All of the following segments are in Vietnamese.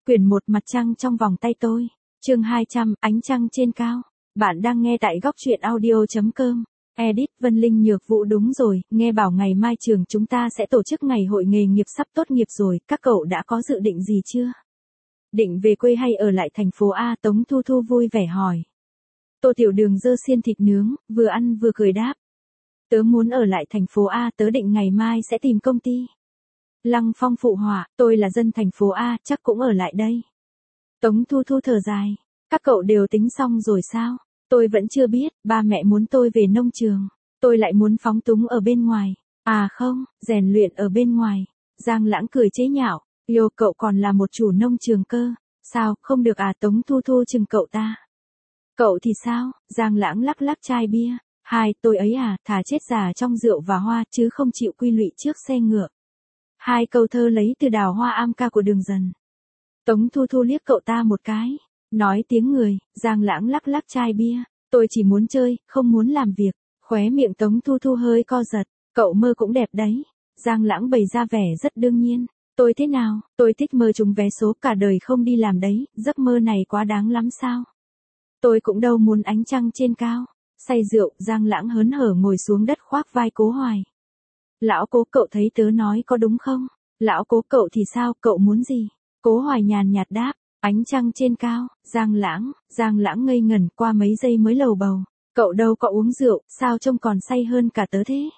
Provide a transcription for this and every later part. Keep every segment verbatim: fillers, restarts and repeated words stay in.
Quyển một Mặt trăng trong vòng tay tôi. Chương hai trăm, Ánh trăng trên cao. Bạn đang nghe tại góc truyện audio chấm com. Edit Vân Linh Nhược Vũ. Đúng rồi, nghe bảo ngày mai trường chúng ta sẽ tổ chức ngày hội nghề nghiệp sắp tốt nghiệp rồi, các cậu đã có dự định gì chưa? Định về quê hay ở lại thành phố A? Tống Thu Thu vui vẻ hỏi. Tô Tiểu Đường giơ xiên thịt nướng, vừa ăn vừa cười đáp. Tớ muốn ở lại thành phố A, tớ định ngày mai sẽ tìm công ty. Lăng Phong phụ họa, tôi là dân thành phố A, chắc cũng ở lại đây. Tống Thu Thu thở dài, các cậu đều tính xong rồi sao? Tôi vẫn chưa biết, ba mẹ muốn tôi về nông trường, tôi lại muốn phóng túng ở bên ngoài. À không, rèn luyện ở bên ngoài. Giang Lãng cười chế nhạo, yo cậu còn là một chủ nông trường cơ, sao, không được à? Tống Thu Thu chừng cậu ta. Cậu thì sao? Giang Lãng lắc lắc chai bia. Hai, tôi ấy à, thà chết già trong rượu và hoa chứ không chịu quy lụy trước xe ngựa. Hai câu thơ lấy từ Đào Hoa Am Ca của Đường Dần. Tống Thu Thu liếc cậu ta một cái, nói tiếng người. Giang Lãng lắc lắc chai bia. Tôi chỉ muốn chơi, không muốn làm việc. Khóe miệng Tống Thu Thu hơi co giật. Cậu mơ cũng đẹp đấy. Giang Lãng bày ra vẻ rất đương nhiên. Tôi thế nào, tôi thích mơ trúng vé số cả đời không đi làm đấy, giấc mơ này quá đáng lắm sao? Tôi cũng đâu muốn ánh trăng trên cao. Say rượu, Giang Lãng hớn hở ngồi xuống đất khoác vai Cố Hoài. Lão Cố, cậu thấy tớ nói có đúng không? Lão Cố, cậu thì sao, cậu muốn gì? Cố Hoài nhàn nhạt đáp, ánh trăng trên cao. Giang Lãng, Giang Lãng ngây ngẩn qua mấy giây mới lầu bầu. Cậu đâu có uống rượu, sao trông còn say hơn cả tớ thế?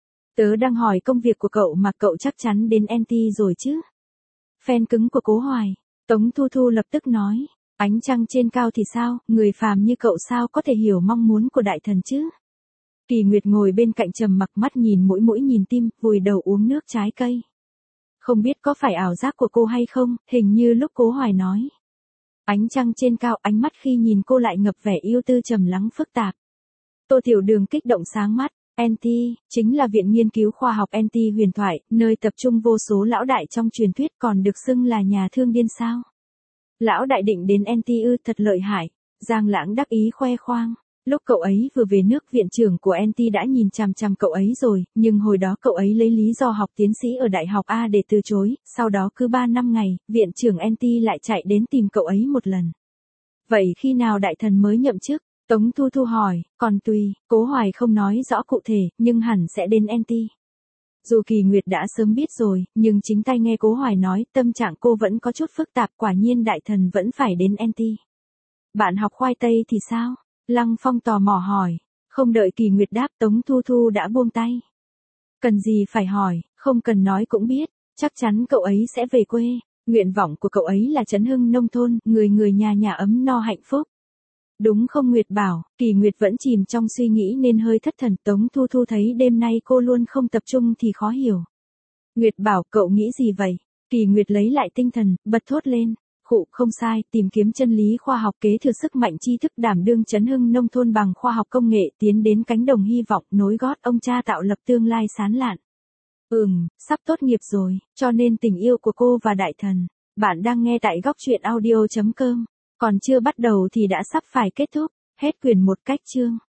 Tớ đang hỏi công việc của cậu mà cậu chắc chắn đến en tê rồi chứ? Fan cứng của Cố Hoài. Tống Thu Thu lập tức nói. Ánh trăng trên cao thì sao, người phàm như cậu sao có thể hiểu mong muốn của đại thần chứ? Kỳ Nguyệt ngồi bên cạnh trầm mặc, mắt nhìn mũi mũi nhìn tim, vùi đầu uống nước trái cây. Không biết có phải ảo giác của cô hay không, hình như lúc Cố Hoài nói. Ánh trăng trên cao, ánh mắt khi nhìn cô lại ngập vẻ yêu tư trầm lắng phức tạp. Tô Tiểu Đường kích động sáng mắt. en tê, chính là Viện Nghiên cứu Khoa học en tê huyền thoại, nơi tập trung vô số lão đại trong truyền thuyết, còn được xưng là nhà thương điên sao? Lão đại định đến en tê ư, thật lợi hại. Giang Lãng đắc ý khoe khoang. Lúc cậu ấy vừa về nước, viện trưởng của en tê đã nhìn chằm chằm cậu ấy rồi, nhưng hồi đó cậu ấy lấy lý do học tiến sĩ ở Đại học A để từ chối, sau đó cứ ba năm ngày, viện trưởng en tê lại chạy đến tìm cậu ấy một lần. Vậy khi nào đại thần mới nhậm chức? Tống Thu Thu hỏi. Còn tùy, Cố Hoài không nói rõ cụ thể, nhưng hẳn sẽ đến en tê. Dù Kỳ Nguyệt đã sớm biết rồi, nhưng chính tay nghe Cố Hoài nói, tâm trạng cô vẫn có chút phức tạp, quả nhiên đại thần vẫn phải đến en tê. Bạn học khoai tây thì sao? Lăng Phong tò mò hỏi. Không đợi Kỳ Nguyệt đáp, Tống Thu Thu đã buông tay. Cần gì phải hỏi, không cần nói cũng biết, chắc chắn cậu ấy sẽ về quê. Nguyện vọng của cậu ấy là trấn hưng nông thôn, người người nhà nhà ấm no hạnh phúc. Đúng không Nguyệt bảo? Kỳ Nguyệt vẫn chìm trong suy nghĩ nên hơi thất thần. Tống Thu Thu thấy đêm nay cô luôn không tập trung thì khó hiểu. Nguyệt bảo, cậu nghĩ gì vậy? Kỳ Nguyệt lấy lại tinh thần, bật thốt lên. Khụ, không sai, tìm kiếm chân lý khoa học, kế thừa sức mạnh tri thức, đảm đương trấn hưng nông thôn bằng khoa học công nghệ, tiến đến cánh đồng hy vọng, nối gót ông cha tạo lập tương lai sáng lạn. Ừm, sắp tốt nghiệp rồi, cho nên tình yêu của cô và đại thần. Bạn đang nghe tại góc truyện audio chấm com. Còn chưa bắt đầu thì đã sắp phải kết thúc. Hết quyển một cách chương.